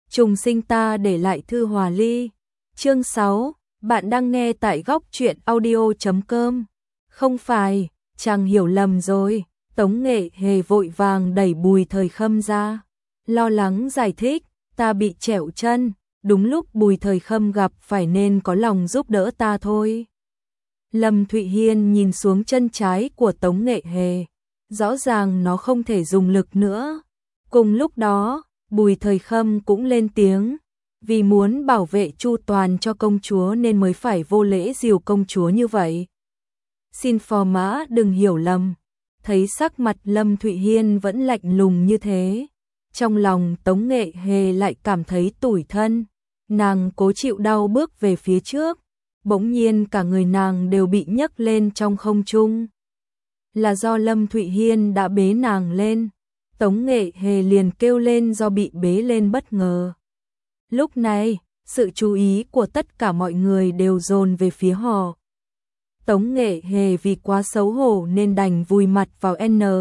trùng sinh ta để lại thư hòa ly. Chương 6, bạn đang nghe tại góc truyện audio.com. Không phải, chàng hiểu lầm rồi. Tống Nghệ Hề vội vàng đẩy Bùi Thời Khâm ra, lo lắng giải thích, ta bị trẹo chân, đúng lúc Bùi Thời Khâm gặp phải nên có lòng giúp đỡ ta thôi. Lâm Thụy Hiên nhìn xuống chân trái của Tống Nghệ Hề, rõ ràng nó không thể dùng lực nữa. Cùng lúc đó, Bùi Thời Khâm cũng lên tiếng, vì muốn bảo vệ chu toàn cho công chúa nên mới phải vô lễ dìu công chúa như vậy. Xin phò mã đừng hiểu lầm. Thấy sắc mặt Lâm Thụy Hiên vẫn lạnh lùng như thế, trong lòng Tống Nghệ Hề lại cảm thấy tủi thân. Nàng cố chịu đau bước về phía trước, bỗng nhiên cả người nàng đều bị nhấc lên trong không trung. Là do Lâm Thụy Hiên đã bế nàng lên. Tống Nghệ Hề liền kêu lên do bị bế lên bất ngờ. Lúc này, sự chú ý của tất cả mọi người đều dồn về phía họ. Tống Nghệ Hề vì quá xấu hổ nên đành vùi mặt vào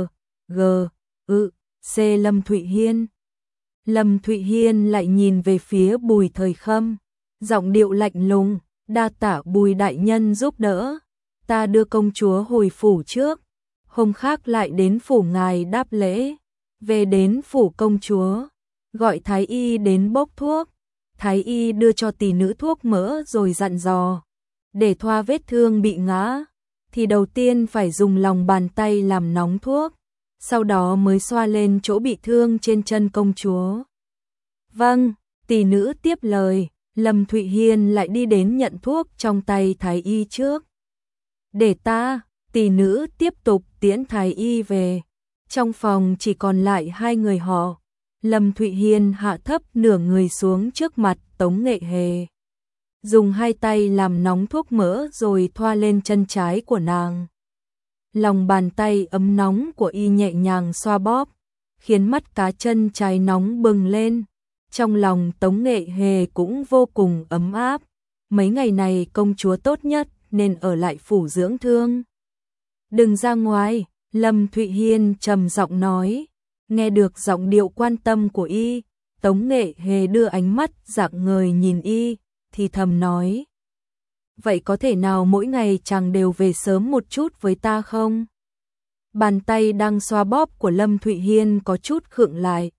C Lâm Thụy Hiên. Lâm Thụy Hiên lại nhìn về phía Bùi Thời Khâm, giọng điệu lạnh lùng, đa tạ Bùi đại nhân giúp đỡ, ta đưa công chúa hồi phủ trước, hôm khác lại đến phủ ngài đáp lễ. Về đến phủ công chúa, gọi thái y đến bốc thuốc, thái y đưa cho tỷ nữ thuốc mỡ rồi dặn dò, để thoa vết thương bị ngã, thì đầu tiên phải dùng lòng bàn tay làm nóng thuốc, sau đó mới xoa lên chỗ bị thương trên chân công chúa. Vâng, tỷ nữ tiếp lời, Lâm Thụy Hiên lại đi đến nhận thuốc trong tay thái y trước. Để ta, tỷ nữ tiếp tục tiễn thái y về. Trong phòng chỉ còn lại hai người họ. Lâm Thụy Hiên hạ thấp nửa người xuống trước mặt Tống Nghệ Hề, dùng hai tay làm nóng thuốc mỡ rồi thoa lên chân trái của nàng. Lòng bàn tay ấm nóng của y nhẹ nhàng xoa bóp, khiến mắt cá chân trái nóng bừng lên. Trong lòng Tống Nghệ Hề cũng vô cùng ấm áp. Mấy ngày này công chúa tốt nhất nên ở lại phủ dưỡng thương. Đừng ra ngoài, Lâm Thụy Hiên trầm giọng nói. Nghe được giọng điệu quan tâm của y, Tống Nghệ Hề đưa ánh mắt rạng ngời nhìn y, thì thầm nói. Vậy có thể nào mỗi ngày chàng đều về sớm một chút với ta không? Bàn tay đang xoa bóp của Lâm Thụy Hiên có chút khựng lại.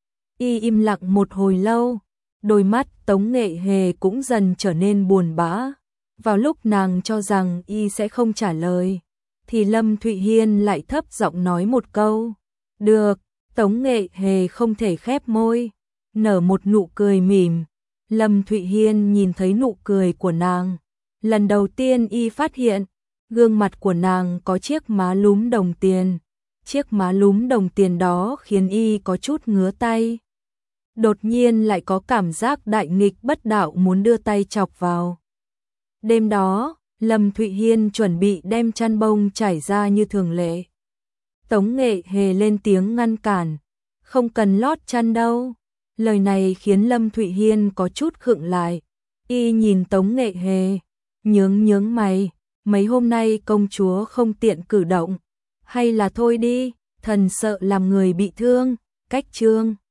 Y im lặng một hồi lâu, đôi mắt Tống Nghệ Hề cũng dần trở nên buồn bã. Vào lúc nàng cho rằng y sẽ không trả lời, thì Lâm Thụy Hiên lại thấp giọng nói một câu. Được, Tống Nghệ Hề không thể khép môi, nở một nụ cười mỉm. Lâm Thụy Hiên nhìn thấy nụ cười của nàng. Lần đầu tiên y phát hiện, gương mặt của nàng có chiếc má lúm đồng tiền. Chiếc má lúm đồng tiền đó khiến y có chút ngứa tay. Đột nhiên lại có cảm giác đại nghịch bất đạo muốn đưa tay chọc vào. Đêm đó, Lâm Thụy Hiên chuẩn bị đem chăn bông trải ra như thường lệ. Tống Nghệ Hề lên tiếng ngăn cản. Không cần lót chăn đâu. Lời này khiến Lâm Thụy Hiên có chút khựng lại. Y nhìn Tống Nghệ Hề, nhướng mày. Mấy hôm nay công chúa không tiện cử động. Hay là thôi đi, thần sợ làm người bị thương. Cách chương